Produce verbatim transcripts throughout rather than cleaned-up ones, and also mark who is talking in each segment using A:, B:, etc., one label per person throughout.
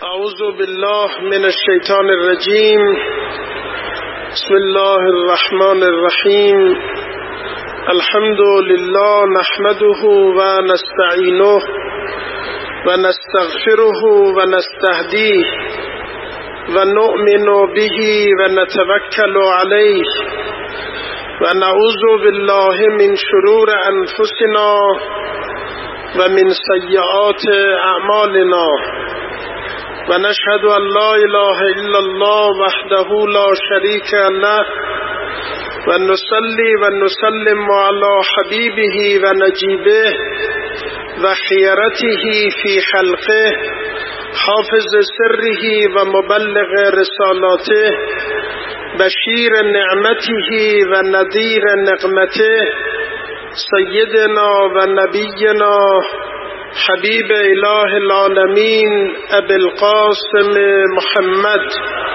A: اعوذ بالله من الشیطان الرجیم. بسم الله الرحمن الرحیم. الحمد لله نحمده و نستعینه و نستغفره و نستهدیه و نؤمن به و نتوکل علیه و نعوذ بالله من شرور انفسنا و من سیئات اعمالنا و نشهد ان لا اله الا الله وحده لا شریک له و نصلی و نسلم علی حبیبه و نجیبه و خیرته فی خلقه حافظ سره و مبلغ رسالاته بشیر نعمته و نذیر نقمته سیدنا و نبینا حبیب اله العالمین ابی القاسم محمد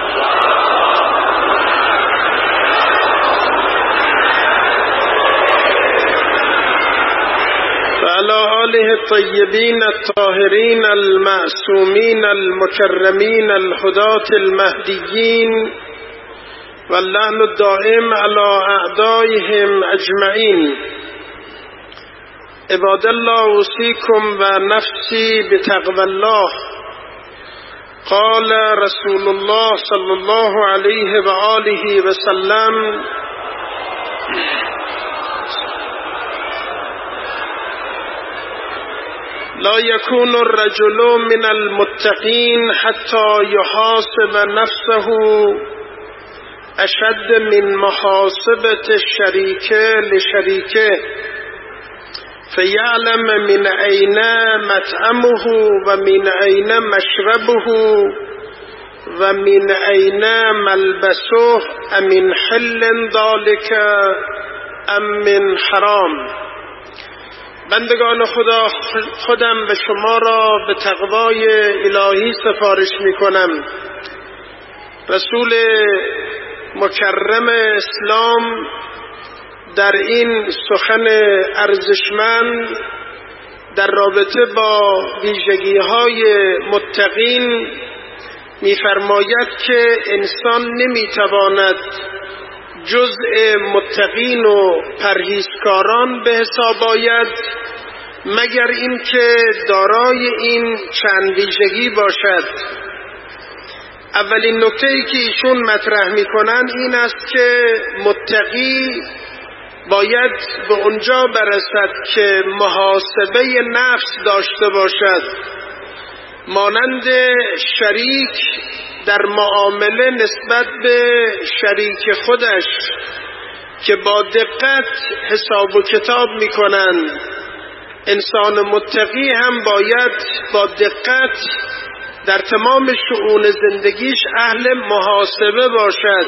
A: و علی آله الطیبین الطاهرین المعصومین المکرمین الهداة المهدیین واللعن الدائم علی اعدائهم اجمعین. عباد الله اوصیکم و نفسی بتقوی الله. قال رسول الله صلی الله علیه و آله و سلم: لا يكون الرجل من المتقين حتى يحاسب نفسه اشد من محاسبة الشريك لشريكه فيعلم من أين مطعمه ومن أين مشربه ومن أين ملبسه أمن حل ذلك ام من حرام. بندگان خدا، خودم و شما را به تقوای الهی سفارش می کنم. رسول مکرم اسلام در این سخن ارزشمند در رابطه با ویژگی‌های متقین می‌فرماید که انسان نمی‌تواند جزء متقین و پرهیزکاران به حساب آید مگر اینکه دارای این چند ویژگی باشد. اولین نکته‌ای که ایشون مطرح می‌کنند این است که متقی باید به اونجا برسد که محاسبه نفس داشته باشد، مانند شریک در معامله نسبت به شریک خودش که با دقت حساب و کتاب میکنند. انسان متقی هم باید با دقت در تمام شؤون زندگیش اهل محاسبه باشد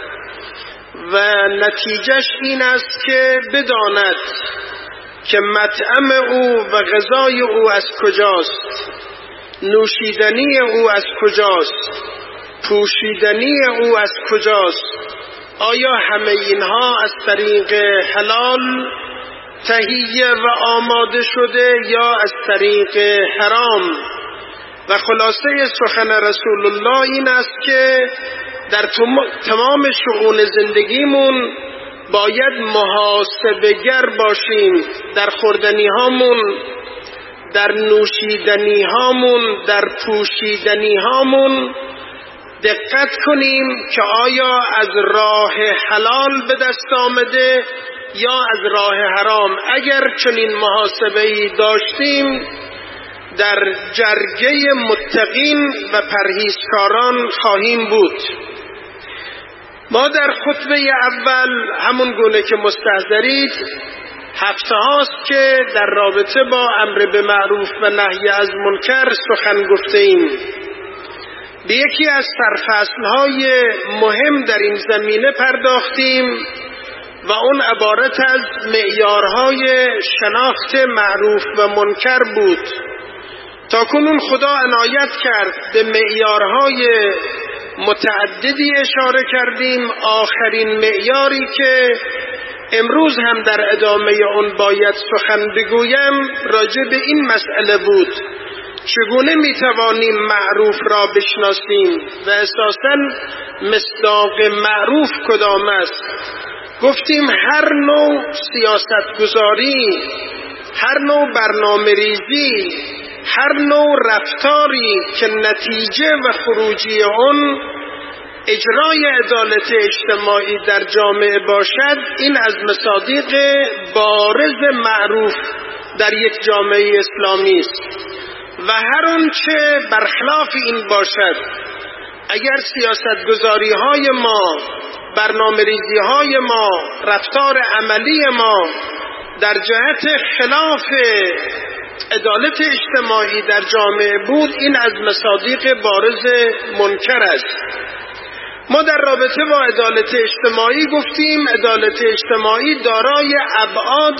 A: و نتیجهش این است که بداند که مطعم او و غذای او از کجاست، نوشیدنی او از کجاست، پوشیدنی او از کجاست، آیا همه اینها از طریق حلال تهیه و آماده شده یا از طریق حرام. و خلاصه سخن رسول الله این است که در تمام شؤون زندگیمون باید محاسبه‌گر باشیم، در خوردنی هامون، در نوشیدنی هامون، در پوشیدنی هامون دقت کنیم که آیا از راه حلال به دست آمده یا از راه حرام. اگر چنین محاسبه‌ای داشتیم در جرگه متقین و پرهیزکاران خواهیم بود. ما در خطبه اول همون گونه که مستحضرید هفته هاست که در رابطه با امر به معروف و نهی از منکر سخن گفته ایم. به یکی از سرفصل‌های مهم در این زمینه پرداختیم و اون عبارت از معیارهای شناخت معروف و منکر بود. تاکنون خدا عنایت کرد به معیارهای متعددی اشاره کردیم. آخرین معیاری که امروز هم در ادامه اون باید سخن بگویم راجع به این مسئله بود چگونه میتوانیم معروف را بشناسیم و اساساً مصداق معروف کدام است؟ گفتیم هر نوع سیاستگذاری، هر نوع برنامه ریزی، هر نوع رفتاری که نتیجه و خروجی اون اجرای عدالت اجتماعی در جامعه باشد، این از مصادیق بارز معروف در یک جامعه اسلامی است. و هر آنچه برخلاف این باشد، اگر سیاستگذاری های ما، برنامه ریزی های ما، رفتار عملی ما در جهت خلاف عدالت اجتماعی در جامعه بود، این از مصادیق بارز منکر است. ما در رابطه با عدالت اجتماعی گفتیم عدالت اجتماعی دارای ابعاد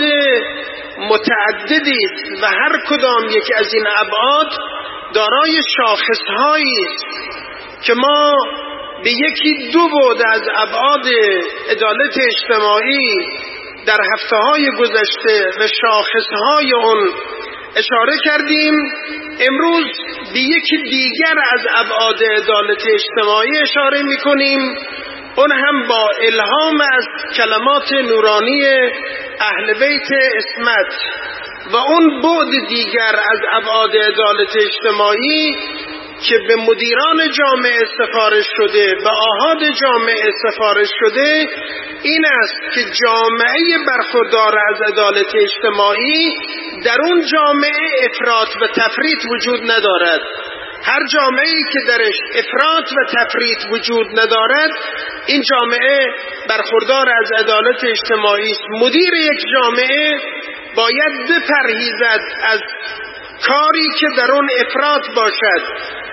A: متعددی است و هر کدام یک از این ابعاد دارای شاخصهایی است که ما به یکی دو بعد از ابعاد عدالت اجتماعی در هفته‌های گذشته و شاخصهای اون اشاره کردیم. امروز به یکی دیگر از ابعاد عدالت اجتماعی اشاره می‌کنیم، اون هم با الهام از کلمات نورانی اهل بیت عصمت و اون بعد دیگر از ابعاد عدالت اجتماعی که به مدیران جامعه سفارش شده، به آحاد جامعه سفارش شده، این است که جامعه برخوردار از عدالت اجتماعی در اون جامعه افراط و تفریط وجود ندارد. هر جامعه‌ای که درش افراط و تفریط وجود ندارد، این جامعه برخوردار از عدالت اجتماعی است. مدیر یک جامعه باید بپرهیزد از کاری که در اون افراط باشد،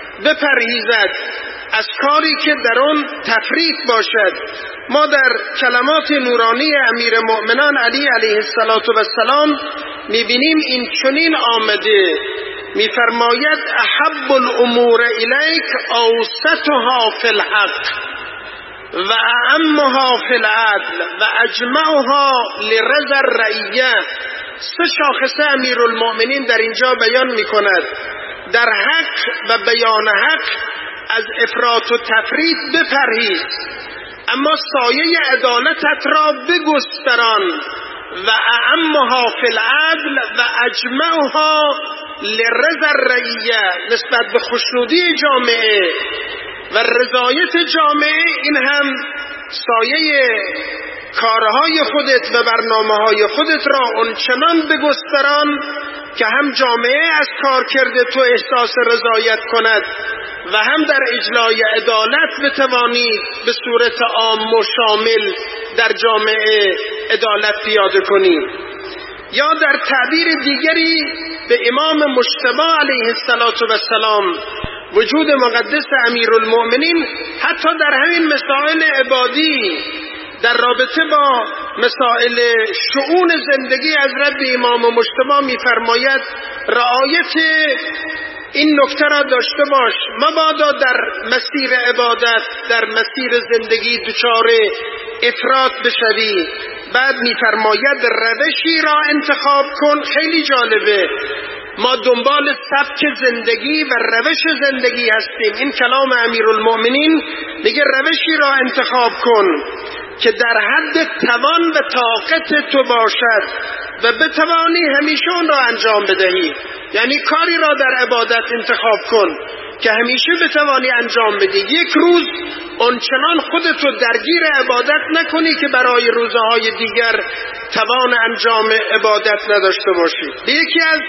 A: بپرهیزد از کاری که در اون تفریط باشد. ما در کلمات نورانی امیر مؤمنان علی علیه السلام میبینیم این چنین آمده، میفرماید احب الامور الیک اوسطها فی الحق و اعمها فی العدل و اجمعها لرضا الرعیه. سه شاخصه امیرالمؤمنین در اینجا بیان میکند. در حق و بیان حق از افراط و تفریط بپرهیز، اما سایه عدالتت را بگستران و اعمها فی العدل و اجمعها لرضا الرعیه، نسبت به خوشنودی جامعه و رضایت جامعه. این هم سایه کارهای خودت و برنامه‌های خودت را اونچنان بگستران که هم جامعه از کار کرده تو احساس رضایت کند و هم در اجرای عدالت بتوانی به صورت عام و شامل در جامعه عدالت پیاده کنی. یا در تعبیر دیگری به امام مجتبی علیه السلام وجود مقدس امیرالمؤمنین حتی در همین مسائل عبادی، در رابطه با مسائل شؤون زندگی حضرت امام مجتبی می‌فرماید رعایت این نکته را داشته باش، مبادا در مسیر عبادت، در مسیر زندگی دچار افراط بشوی. بعد می‌فرماید روشی را انتخاب کن. خیلی جالبه، ما دنبال سبک زندگی و روش زندگی هستیم. این کلام امیرالمؤمنین میگه روشی را انتخاب کن که در حد توان و طاقت تو باشد و بتوانی همیشه اون را انجام بدهی. یعنی کاری را در عبادت انتخاب کن که همیشه بتوانی انجام بدی. یک روز اونچنان خودتو درگیر عبادت نکنی که برای روزهای دیگر توان انجام عبادت نداشته باشی. یکی از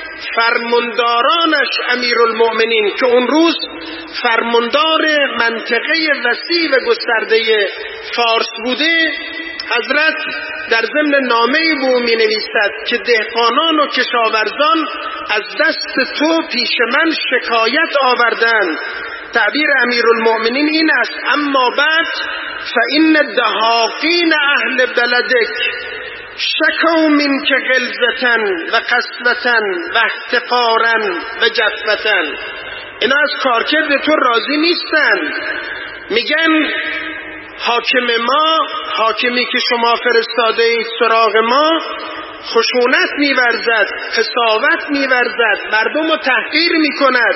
A: فرماندارانش امیرالمؤمنین که اون روز فرماندار منطقه وسیع و گسترده فارس بوده، حضرت در ضمن نامه‌ای به او می‌نویسد که دهقانان و کشاورزان از دست تو پیش من شکایت آوردند. تعبیر امیرالمؤمنین این است: اما بعد فإن الدهاقین اهل بلدک شکوا منک غلظة و قسوة و احتقارا و جفوة. اینا از کارکرد تو راضی نیستن، میگن حاکم ما، حاکمی که شما فرستاده اید سراغ ما، خشونت می‌ورزد، قساوت می‌ورزد، مردم رو تحقیر می‌کند،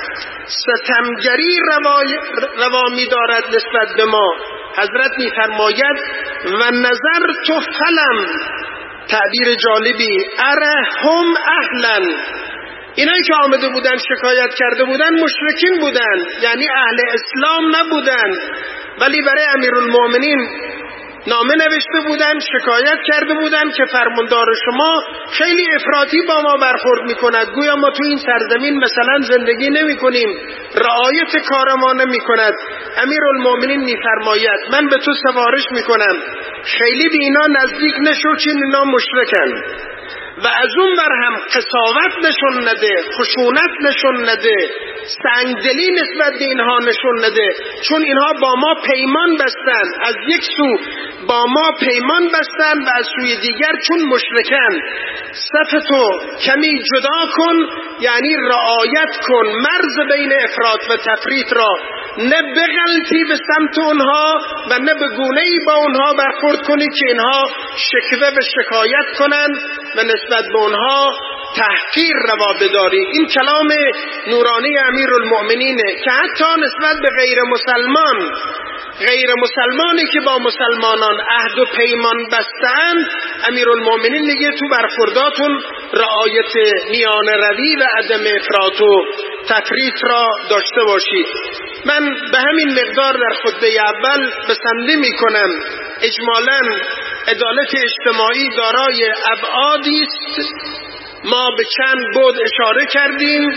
A: ستمگری روا, روا می‌دارد نسبت به ما. حضرت می‌فرماید و نظر تو فلم، تعبیر جالبی، اره هم اهلن، اینایی که آمده بودن شکایت کرده بودن مشرکین بودن، یعنی اهل اسلام نبودن، ولی برای امیرالمؤمنین نامه نوشته بودن، شکایت کرده بودن که فرماندار شما خیلی افراطی با ما برخورد میکند، گویا ما تو این سرزمین مثلا زندگی نمی کنیم، رعایت کار ما نمی کند. امیرالمؤمنین میفرماید من به تو سفارش میکنم خیلی به اینا نزدیک نشو، چون اینا مشرکن، و از اون بر هم قساوت نشون نده، خشونت نشون نده، سنگدلی نسبت به اینها نشون نده، چون اینها با ما پیمان بستن، از یک سو با ما پیمان بستن و از سوی دیگر چون مشرکن. صف تو کمی جدا کن، یعنی رعایت کن مرز بین افراط و تفریط را، نه بغلطی به سمت اونها و نه به گونه‌ای با اونها برخورد کنی که اینها شکوه و شکایت کنند و نسبت به اونها تحقیر روا بداری. این کلام نورانی امیرالمؤمنینه که حتی نسبت به غیر مسلمان، غیر مسلمانی که با مسلمانان عهد و پیمان بستند، امیرالمؤمنین میگه تو برخورداتون رعایت میان روی و عدم افراط و تفریط را داشته باشید. من به همین مقدار در خطبه اول بسنده میکنم اجمالاً عدالت اجتماعی دارای ابعادی است. ما به چند بعد اشاره کردیم.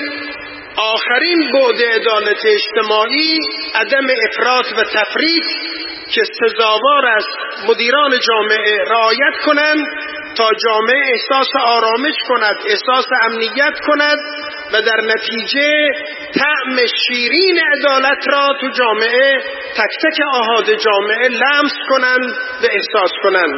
A: آخرین بعد عدالت اجتماعی عدم افراط و تفریط که سزاوار است مدیران جامعه رعایت کنند تا جامعه احساس آرامش کند، احساس امنیت کند و در نتیجه طعم شیرین عدالت را تو جامعه تک تک احاد جامعه لمس کنند و احساس کنند.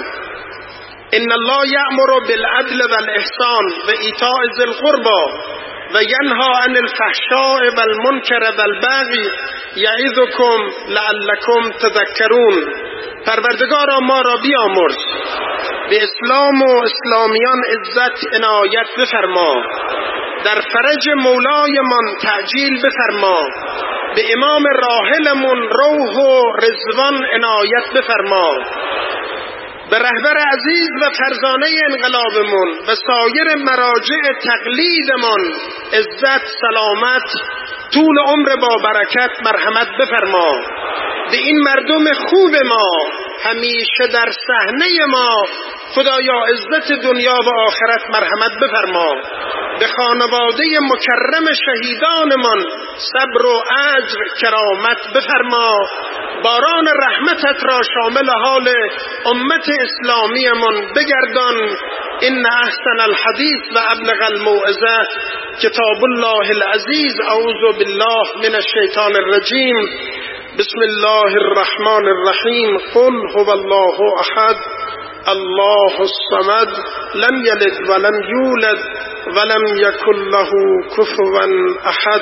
A: ان الله یأمر بالعدل والاحسان و ایتاء ذی القربى و ینهی عن الفحشاء والمنکر والبغی یعظکم لعلکم تذکرون. پروردگارا ما را بیامرز، به اسلام و اسلامیان عزت عنایت بفرما، در فرج مولایمان تعجیل بفرما، به امام راحلمون روح و رضوان عنایت بفرما، به رهبر عزیز و فرزانه انقلابمون و سایر مراجع تقلیدمون عزت، سلامت، طول عمر با برکت مرحمت بفرما. به این مردم خوب ما همیشه در صحنه ما خدایا عزت دنیا و آخرت مرحمت بفرما. به خانواده مکرم شهیدانمان صبر و اجر کرامت بفرما. باران رحمتت را شامل حال امت اسلامیمون بگردان. ان احسن الحدیث و ابلغ الموعظه کتاب الله العزیز. اعوذ بالله من الشیطان الرجیم. بسم الله الرحمن الرحیم. قل هو الله احد الله الصمد لم یلد ولم یولد ولم یکن له کفوا احد.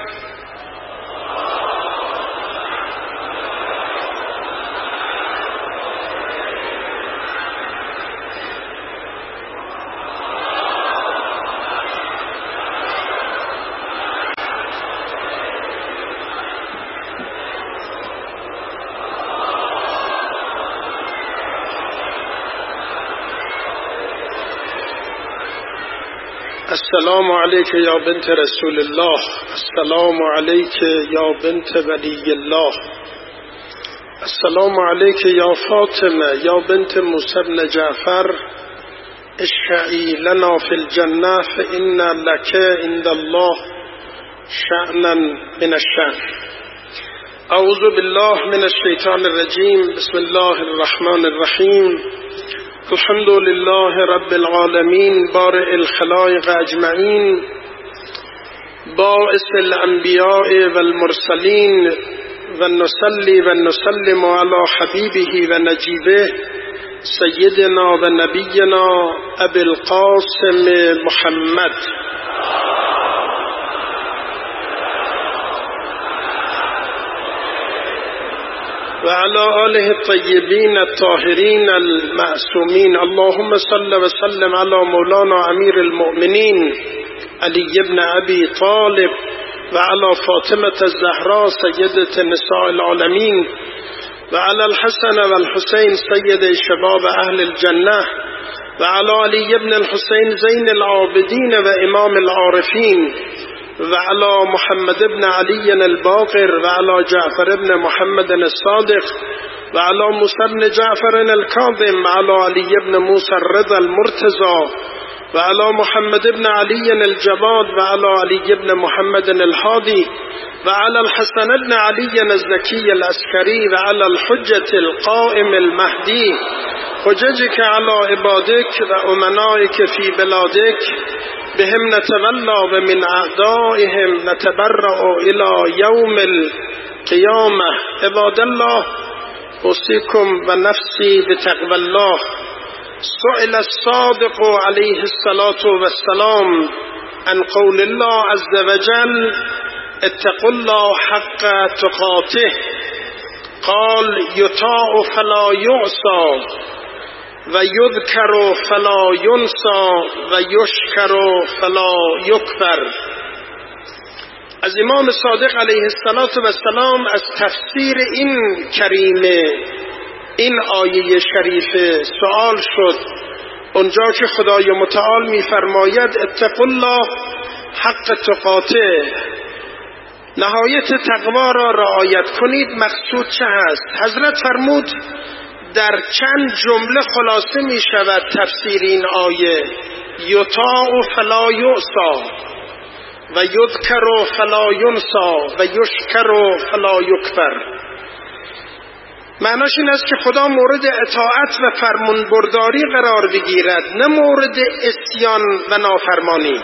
A: السلام علیک یا بنت رسول الله. السلام علیک یا بنت ولی الله. السلام علیک یا فاطمه یا بنت موسی بن جعفر. اشفعی لنا فی الجنه فإن لک عند الله شأنا من الشأن. اعوذ بالله من الشیطان الرجیم. بسم الله الرحمن الرحیم. الحمد لله رب العالمین بارئ الخلائق اجمعین باعث الانبیاء والمرسلین و نصلی و نسلم علی حبیبه و نجیبه سیدنا و نبینا ابی القاسم محمد. وعلى آله الطيبين الطاهرين المعصومين. اللهم صل وسلم على مولانا أمير المؤمنين علي بن أبي طالب وعلى فاطمة الزهراء سيدة نساء العالمين وعلى الحسن والحسين سيد شباب أهل الجنة وعلى علي بن الحسين زين العابدين وإمام العارفين وعلى محمد بن علي الباقر وعلى جعفر بن محمد الصادق وعلى موسى بن جعفر الكاظم وعلى علي بن موسى الرضا المرتضى وعلى محمد بن علي الجواد وعلى علي بن محمد الهادي وعلى الحسن بن علي الزكي العسكري وعلى الحجة القائم المهدي حججك على عبادك وأمنائك في بلادك بهم نتولى ومن أعدائهم نتبرأ إلى يوم القيامة. عباد الله، أوصيكم ونفسي بتقوى الله. سئل الصادق عليه الصلاة والسلام عن قول الله عز وجل اتقوا الله حق تقاته، قال يطاع فلا يعصى ويذكر فلا ينسى ويشكر فلا يكفر. از امام صادق علیه السلام از تفسیر این کریمه، این آیه شریفه سوال شد، اونجا که خدای متعال می‌فرماید اتقوا الله حق تقاته، نهایت تقوا را رعایت کنید، مقصود چه هست؟ حضرت فرمود در چند جمله خلاصه می شود تفسیر این آیه: یطاع فلا یعصی و یذکر فلا ینسى و یشکر فلا یکفر. معناش این است که خدا مورد اطاعت و فرمانبرداری قرار بگیرد، نه مورد عصیان و نافرمانی.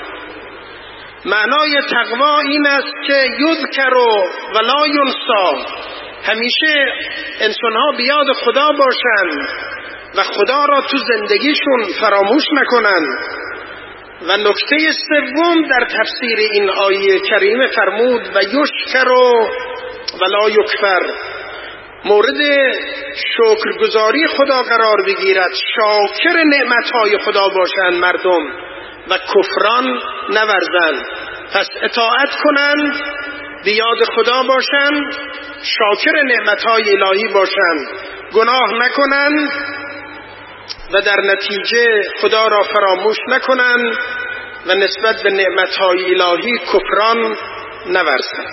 A: معنای تقوا این است که یذکر ولا ینسى، همیشه انسانها بیاد خدا باشند و خدا را تو زندگیشون فراموش نکنند. و نکته سوم در تفسیر این آیه کریمه فرمود و یشکر ولا یکفر، مورد شکرگزاری خدا قرار بگیرد، شاکر نعمتهای خدا باشند مردم و کفران نورزند. پس اطاعت کنند، بیاد خدا باشند، شاکر نعمتهای الهی باشند، گناه نکنند و در نتیجه خدا را فراموش نکنند و نسبت به نعمتهای الهی کفران نورزند.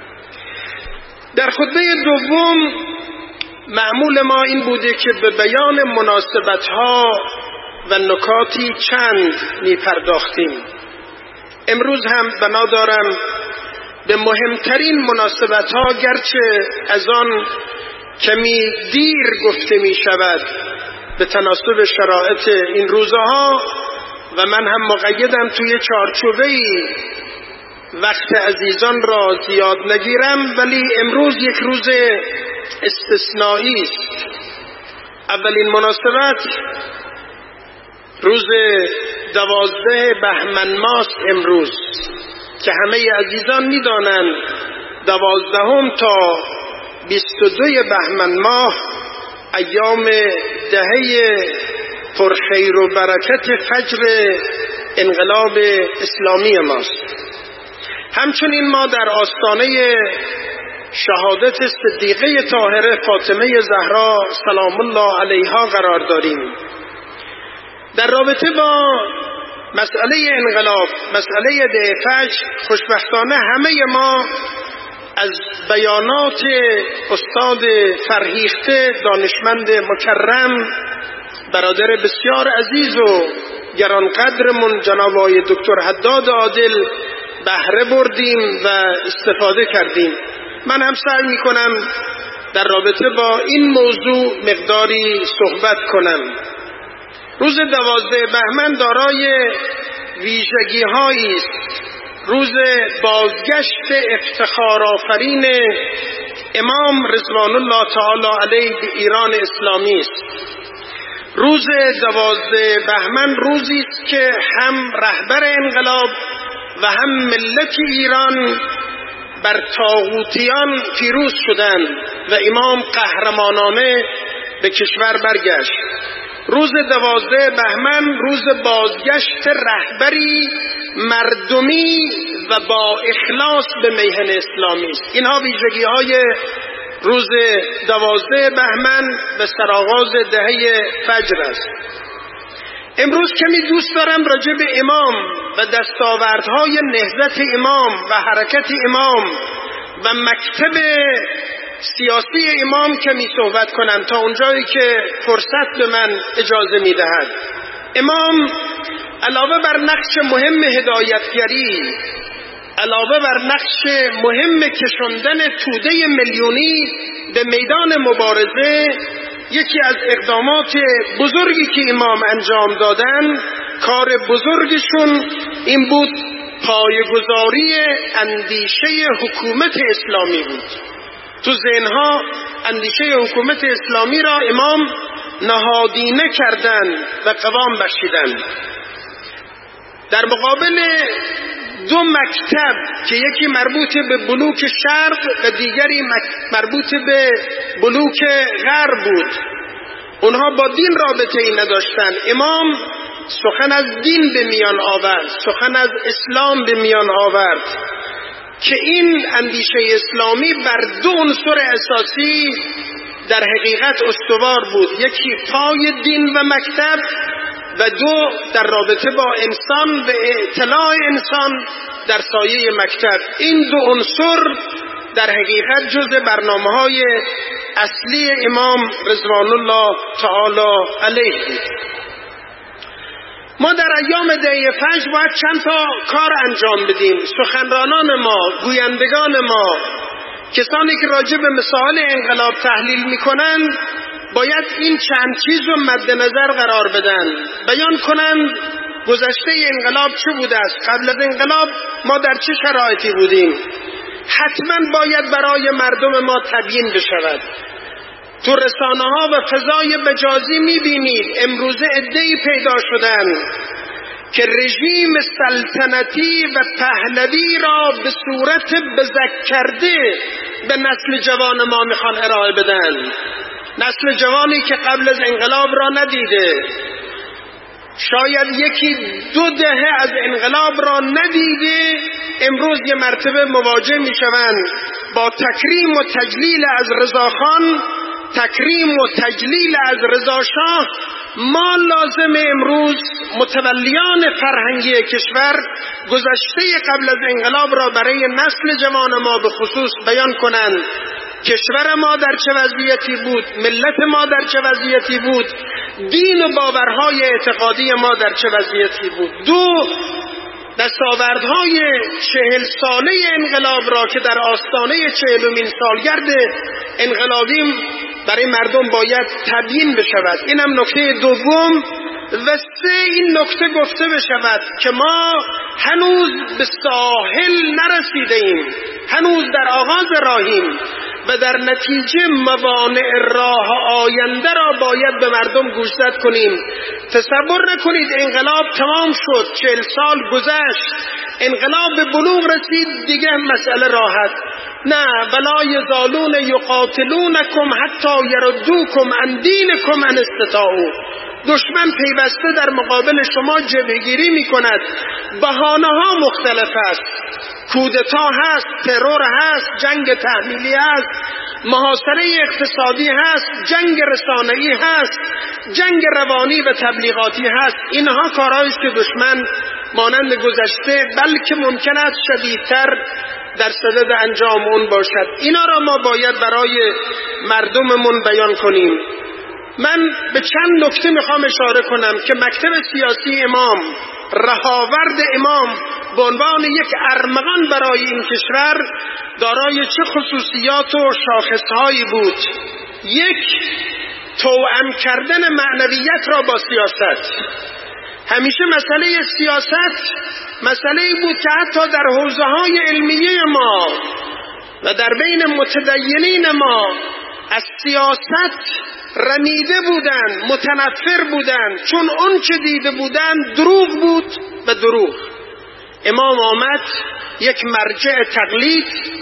A: در خطبه دوم معمول ما این بوده که به بیان مناسبت‌ها و نکاتی چند می پرداختیم. امروز هم بنا دارم به مهمترین مناسبت‌ها، گرچه از آن کمی دیر گفته می شود به تناسب شرایط این روزها و من هم مقیدم توی چارچوبه‌ای وقت عزیزان را زیاد نگیرم، ولی امروز یک روز استثنایی است. اولین مناسبت روز دوازده بهمن ماست امروز که همه عزیزان می‌دانند دوازدهم تا بیست و دو بهمن ماه ایام دهه پرخیر و برکت فجر انقلاب اسلامی ماست. همچنین ما در آستانه شهادت صدیقه طاهره فاطمه زهرا سلام الله علیها قرار داریم. در رابطه با مسئله انقلاب، مسئله ده فجر، خوشبختانه همه ما از بیانات استاد فرهیخته، دانشمند مکرم، برادر بسیار عزیز و گرانقدرمون جناب آقای دکتر حداد عادل بهره بردیم و استفاده کردیم. من هم سعی میکنم در رابطه با این موضوع مقداری صحبت کنم. روز دوازده بهمن دارای ویژگی هایی است. روز بازگشت افتخارآفرین امام رضوان الله تعالی علیه به ایران اسلامی است. روز دوازده بهمن روزی است که هم رهبر انقلاب و هم ملت ایران بر طاغوتیان پیروز شدند و امام قهرمانانه به کشور برگشت. روز دوازده بهمن روز بازگشت رهبری مردمی و با اخلاص به میهن اسلامی است. اینها ویژگی های روز دوازده بهمن و سرآغاز دهه فجر است. امروز کمی دوست دارم راجع به امام و دستاوردهای نهضت امام و حرکت امام و مکتب سیاسی امام کمی صحبت کنم تا اونجایی که فرصت به من اجازه میدهد. امام علاوه بر نقش مهم هدایتگری، علاوه بر نقش مهم کشاندن توده میلیونی به میدان مبارزه، یکی از اقدامات بزرگی که امام انجام دادن، کار بزرگشون این بود پایه‌گذاری اندیشه حکومت اسلامی بود. تو ذهنها اندیشه حکومت اسلامی را امام نهادینه کردند و قوام بخشیدند. در مقابل دو مکتب که یکی مربوط به بلوک شرق و دیگری مربوط به بلوک غرب بود، اونها با دین رابطه ای نداشتن. امام سخن از دین به میان آورد، سخن از اسلام به میان آورد که این اندیشه اسلامی بر دو عنصر اساسی در حقیقت استوار بود، یکی پای دین و مکتب و دو در رابطه با انسان و اطلاع انسان در سایه مکتب. این دو عنصر در حقیقت جزء برنامه‌های اصلی امام رضوان الله تعالی علیه بود. ما در ایام دهه فجر باید چند تا کار انجام بدیم. سخنرانان ما، گویندگان ما، کسانی که راجع به مسائل انقلاب تحلیل میکنند، باید این چند چیز رو مد نظر قرار بدن، بیان کنند گذشته انقلاب چه بوده است، قبل از انقلاب ما در چه شرایطی بودیم. حتما باید برای مردم ما تبیین بشود. تو رسانه ها و فضای مجازی میبینید امروزه عده‌ای پیدا شدن که رژیم سلطنتی و پهلوی را به صورت بزک کرده به نسل جوان ما میخوان ارائه بدن. نسل جوانی که قبل از انقلاب را ندیده، شاید یکی دو دهه از انقلاب را ندیده، امروز یه مرتبه مواجه میشوند با تکریم و تجلیل از رضاخان، تکریم و تجلیل از رضاشاه. ما لازم امروز متولیان فرهنگی کشور گذشته قبل از انقلاب را برای نسل جوان ما به خصوص بیان کنند. کشور ما در چه وضعیتی بود، ملت ما در چه وضعیتی بود، دین و باورهای اعتقادی ما در چه وضعیتی بود. دو، دستاوردهای چهل ساله انقلاب را که در آستانه چهلمین سالگرد انقلابیم برای مردم باید تبیین بشود. اینم نکته دوم. و سه، این نکته گفته بشود که ما هنوز به ساحل نرسیده ایم، هنوز در آغاز راهیم و در نتیجه موانع راه آینده را باید به مردم گوشزد کنیم. تصور نکنید انقلاب تمام شد، چهل سال گذشت، انقلاب به بلوغ رسید، دیگه مسئله راحت. نه، ولا یزالون یقاتلونکم حتی یردوکم عن دینکم ان استطاعوا. دشمن پیوسته در مقابل شما جبهه‌گیری می‌کند. بهانه‌ها مختلف است، کودتا هست، ترور هست، جنگ تحمیلی هست، محاصره اقتصادی هست، جنگ رسانه‌ای هست، جنگ روانی و تبلیغاتی هست. اینها کارهایی است که دشمن مانند گذشته بلکه ممکن است شدیدتر در صدد انجام اون باشد. اینا را ما باید برای مردممون بیان کنیم. من به چند نکته میخوام اشاره کنم که مکتب سیاسی امام، رهاورد امام به عنوان یک ارمغان برای این کشور دارای چه خصوصیات و شاخصهایی بود. یک، توأم کردن معنویت را با سیاست. همیشه مسئله سیاست مسئله‌ای بود که حتی در حوزه‌های علمیه ما و در بین متدینین ما از سیاست رمیده بودند، متنفر بودند، چون اون چه دیده بودند دروغ بود و دروغ. امام آمد یک مرجع تقلید،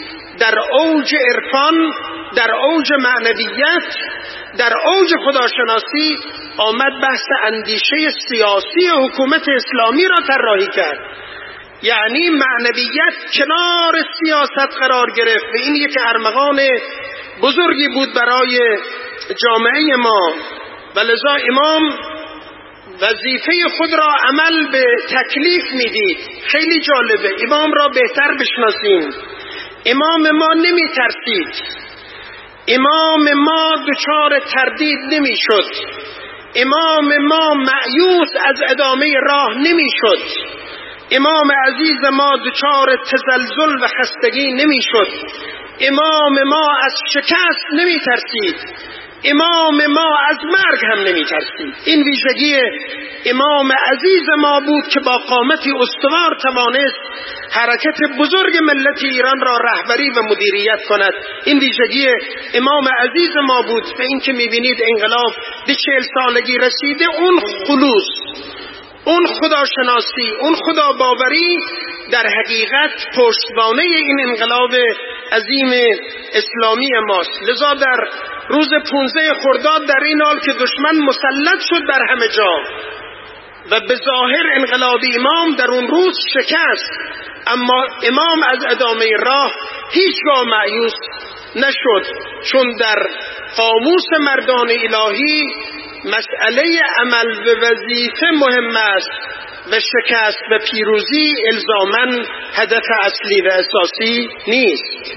A: در اوج عرفان، در اوج معنویت، در اوج خداشناسی آمد بحث اندیشه سیاسی حکومت اسلامی را طراحی کرد. یعنی معنویت کنار سیاست قرار گرفت و این یک ارمغان بزرگی بود برای جامعه ما و لذا امام وظیفه خود را عمل به تکلیف میدید. خیلی جالبه، امام را بهتر بشناسیم. امام ما نمی ترسید، امام ما دچار تردید نمی شد، امام ما مایوس از ادامه راه نمی شد، امام عزیز ما دچار تزلزل و خستگی نمی شد، امام ما از شکست نمی ترسید، امام ما از مرگ هم نمی ترسید. این ویژگی امام عزیز ما بود که با قامتی استوار توانست حرکت بزرگ ملت ایران را رهبری و مدیریت کند. این ویژگی امام عزیز ما بود و این که میبینید انقلاب به چهل سالگی رسیده، اون خلوص، اون خداشناسی، اون خدا باوری در حقیقت پشتوانه این انقلاب عظیم اسلامی ماست. لذا در روز پونزده خرداد در این حال که دشمن مسلط شد بر همه جا و به ظاهر انقلاب امام در اون روز شکست، اما امام از ادامه راه هیچگاه مایوس نشد، چون در قاموس مردان الهی مسئله عمل به وظیفه مهم است و شکست و پیروزی الزاماً هدف اصلی و اساسی نیست.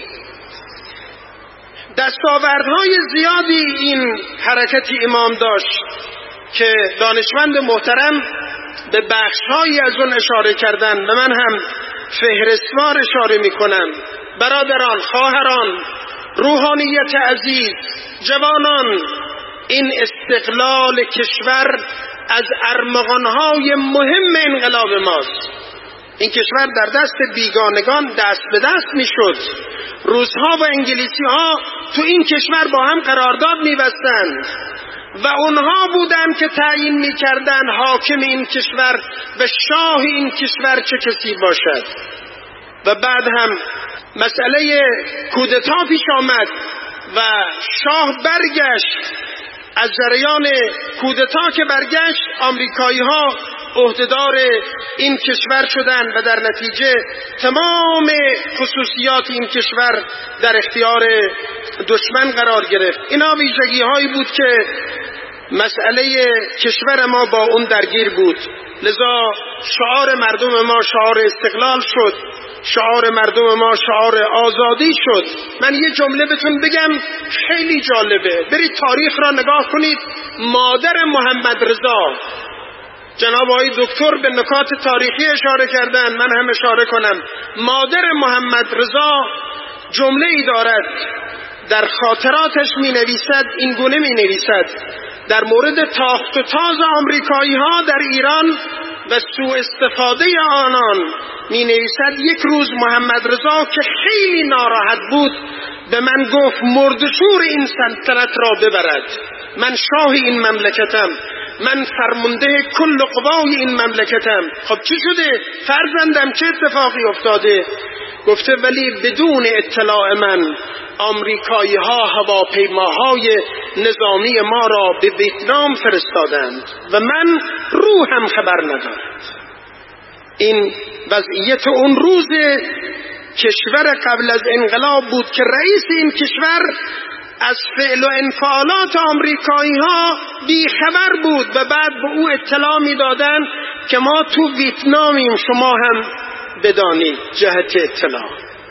A: دستاوردهای زیادی این حرکت امام داشت که دانشمند محترم به بخشهایی از اون اشاره کردن و من هم فهرستوار اشاره می کنم. برادران، خواهران، روحانیت عزیز، جوانان، این استقلال کشور از ارمغانهای مهم انقلاب ماست. این کشور در دست بیگانگان دست به دست می شد. روس‌ها و انگلیسی ها تو این کشور با هم قرارداد می بستند و اونها بودند که تعیین می کردن حاکم این کشور و شاه این کشور چه کسی باشد. و بعد هم مسئله کودتا پیش آمد و شاه برگشت. از جریان کودتا که برگشت، آمریکایی ها عهدهدار این کشور شدند و در نتیجه تمام خصوصیات این کشور در اختیار دشمن قرار گرفت. اینا ویژگی هایی بود که مسئله کشور ما با اون درگیر بود. لذا شعار مردم ما شعار استقلال شد، شعار مردم ما شعار آزادی شد. من یه جمله بهتون بگم خیلی جالبه، برید تاریخ را نگاه کنید. مادر محمد رضا، جناب آقای دکتر به نکات تاریخی اشاره کردن، من هم اشاره کنم. مادر محمد رضا جمله ای دارد، در خاطراتش می نویسد، این گونه می نویسد در مورد تاخت و تاز آمریکایی ها در ایران و سوء استفاده آنان. می نویسد یک روز محمد رضا که خیلی ناراحت بود به من گفت مردشور این سلطنت را ببرد، من شاه این مملکتم، من فرمانده کل قوای این مملکتم. خب چی شده فرزندم، چه اتفاقی افتاده؟ گفته ولی بدون اطلاع من آمریکایی ها هواپیماهای نظامی ما را به ویتنام فرستادند و من روحم خبر ندارد. این وضعیت اون روز کشور قبل از انقلاب بود که رئیس این کشور از فعل و انفعالات آمریکایی ها بی خبر بود و بعد به او اطلاع می دادن که ما تو ویتنامیم، شما هم بدانید جهت اطلاع.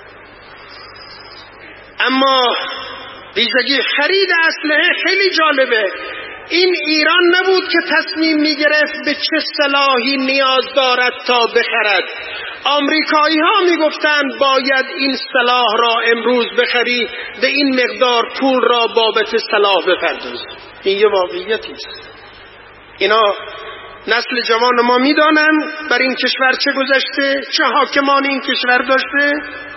A: اما ویژگی خرید اسلحه خیلی جالبه. این ایران نبود که تصمیم می گرفت به چه سلاحی نیاز دارد تا بخرد. آمریکایی ها می گفتند باید این سلاح را امروز بخری، به این مقدار پول را بابت سلاح بپرداز. این یه واقعیتی است. اینا نسل جوان ما می دانند بر این کشور چه گذشته، چه حاکمان این کشور داشته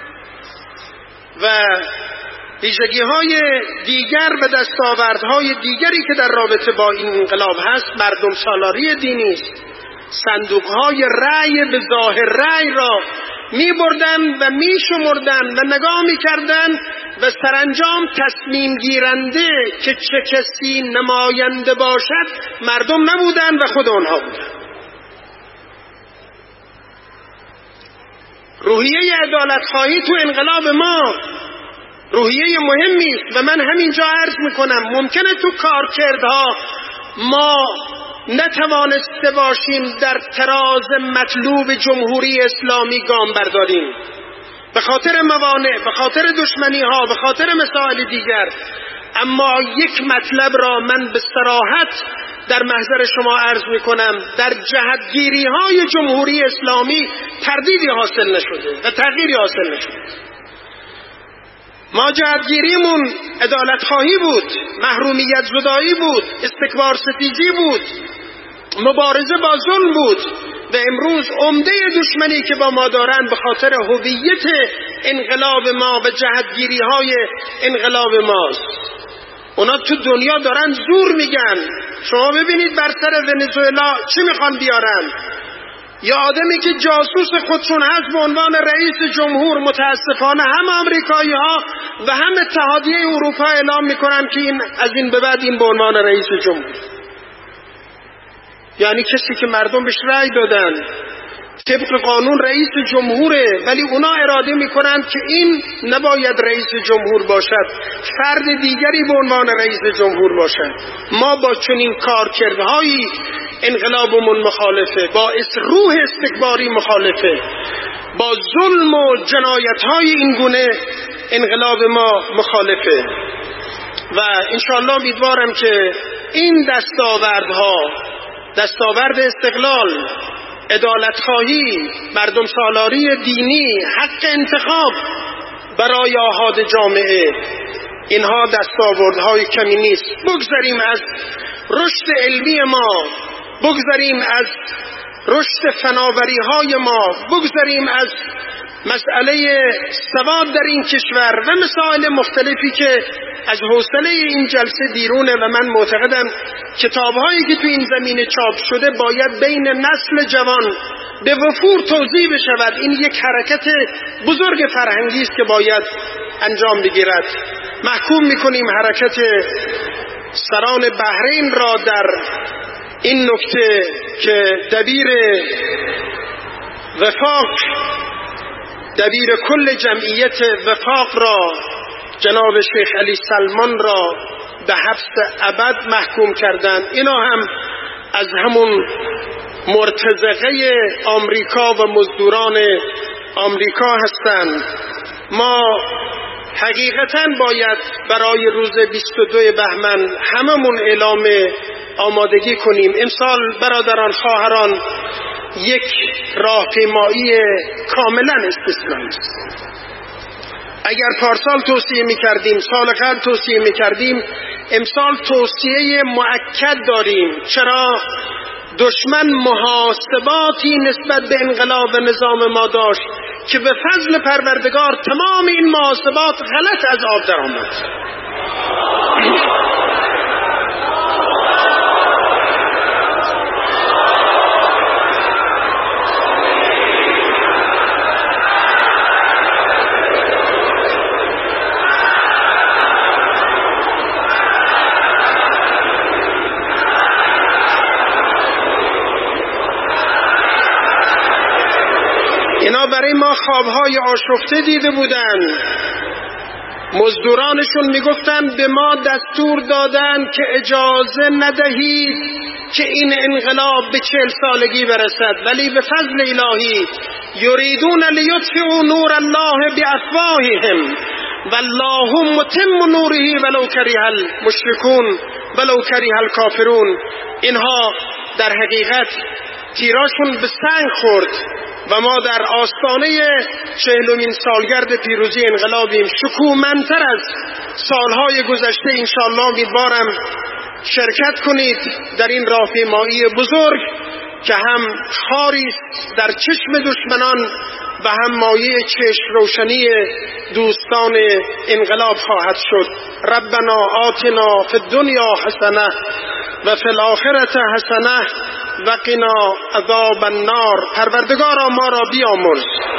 A: و ویژگی های دیگر و دستاوردهای دیگری که در رابطه با این انقلاب هست. مردم سالاری دینی است. صندوق های رأی به ظاهر رأی را می بردن و می شمردن و نگاه می کردن و سرانجام تصمیم گیرنده که چه کسی نماینده باشد مردم نبودن و خود آنها بودن. روحیه عدالت خواهی تو انقلاب ما روحیه مهمی است و من همینجا عرض میکنم ممکنه تو کارکردها ما نتوانسته باشیم در تراز مطلوب جمهوری اسلامی گام برداریم به خاطر موانع، به خاطر دشمنی ها، به خاطر مسائل دیگر، اما یک مطلب را من به صراحت در محضر شما عرض میکنم: در جهتگیری های جمهوری اسلامی تردیدی حاصل نشده و تغییری حاصل نشده. ما جهتگیریمون عدالت خواهی بود، محرومیت زدایی بود، استکبار ستیزی بود، مبارزه با ظلم بود و امروز عمده دشمنی که با ما دارن به خاطر هویت انقلاب ما و جهتگیری های انقلاب ماست. اونا تو دنیا دارن زور میگن. شما ببینید بر سر ونزوئلا چی میخوان بیارن؟ یا آدمی که جاسوس خودشون هست به عنوان رئیس جمهور، متاسفانه هم آمریکایی ها و هم اتحادیه اروپا اعلام میکنن که این از این به بعد این به عنوان رئیس جمهور، یعنی کسی که مردم بهش رأی دادن طبق قانون رئیس جمهوره، ولی اونا اراده میکنن که این نباید رئیس جمهور باشد، فرد دیگری به عنوان رئیس جمهور باشد. ما با چنین کارکردهایی انقلابمون مخالفه، با روح استکباری مخالفه، با ظلم و جنایت‌های این گونه انقلاب ما مخالفه و انشاءالله امیدوارم که این دستاوردها، دستاورد استقلال، عدالت خواهی، مردم سالاری دینی، حق انتخاب برای آحاد جامعه، اینها دستاوردهای کمی نیست. بگذاریم از رشد علمی ما، بگذاریم از رشد فناوری های ما، بگذاریم از مسئله سواد در این کشور و مسائل مختلفی که از حوصله این جلسه بیرونه و من معتقدم کتاب‌هایی که تو این زمینه چاپ شده باید بین نسل جوان به وفور توزیع بشود. این یک حرکت بزرگ فرهنگی است که باید انجام بگیرد. محکوم می‌کنیم حرکت سران بحرین را در این نکته که دبیر وفاق، دبیر کل جمعیت وفاق را، جناب شیخ علی سلمان را به حبس ابد محکوم کردند. اینا هم از همون مرتزقه آمریکا و مزدوران آمریکا هستند. ما حقیقتاً باید برای روز بیست و دو بهمن هممون اعلام آمادگی کنیم. امسال برادران خواهران یک راهپیمایی کاملا استثنایی است. اگر پارسال توصیه می‌کردیم، سال قبل توصیه می‌کردیم، امسال توصیه مؤکد داریم. چرا؟ دشمن محاسباتی نسبت به انقلاب و نظام ما داشت که به فضل پروردگار تمام این محاسبات غلط از آب در آمد. اینا برای ما خوابهای آشفته دیده بودن. مزدورانشون میگفتن به ما دستور دادن که اجازه ندهید که این انقلاب به چهل سالگی برسد، ولی به فضل الهی یریدون لیطفئوا نور الله بافواههم والله متم نوره ولو کره المشرکون ولو کره الکافرون. اینها در حقیقت تیراشون به سنگ خورد و ما در آستانه چهلمین سالگرد پیروزی انقلابیم. شکوهمندتر از سالهای گذشته انشاءالله امیدوارم شرکت کنید در این راهپیمایی بزرگ که هم خاری در چشم دشمنان و هم مایه چشم روشنی دوستان انقلاب خواهد شد. ربنا آتنا فی الدنیا حسنه و فی الاخرة حسنه و قنا عذاب النار. پروردگارا ما را بیامرز.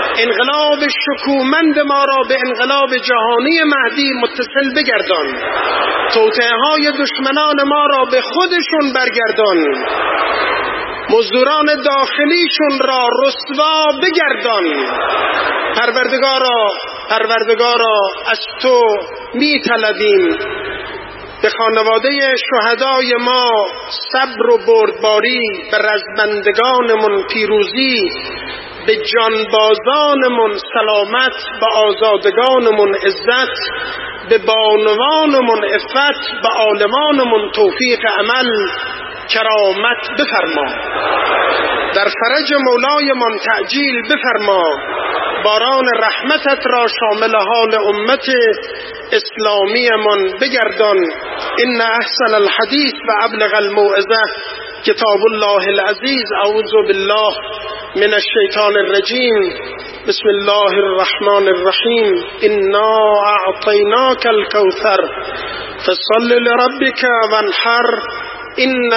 A: انقلاب شکوهمند ما را به انقلاب جهانی مهدی متصل بگردان. توطئه های دشمنان ما را به خودشون برگردان. مزدوران داخلیشون را رسوا بگردان. پروردگارا پروردگارا از تو می طلبیم به خانواده شهدای ما صبر و بردباری، به رزمندگانمون پیروزی، به جانبازانمون سلامت، به آزادگانمون عزت، به بانوانمون عفت، به عالمانمون توفیق عمل کرامت بفرما. در فرج مولایمان تعجیل بفرما. باران رحمتت را شامل حال امت اسلامیمان بگردان. ان احسن الحدیث و ابلغ الموعظه کتاب الله العزیز. اعوذ بالله من الشیطان الرجیم. بسم الله الرحمن الرحیم. انا اعطیناک الکوثر فصل لربک وانحر ان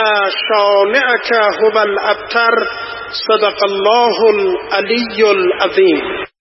A: شانئک هو الابتر. صدق الله العلی العظیم.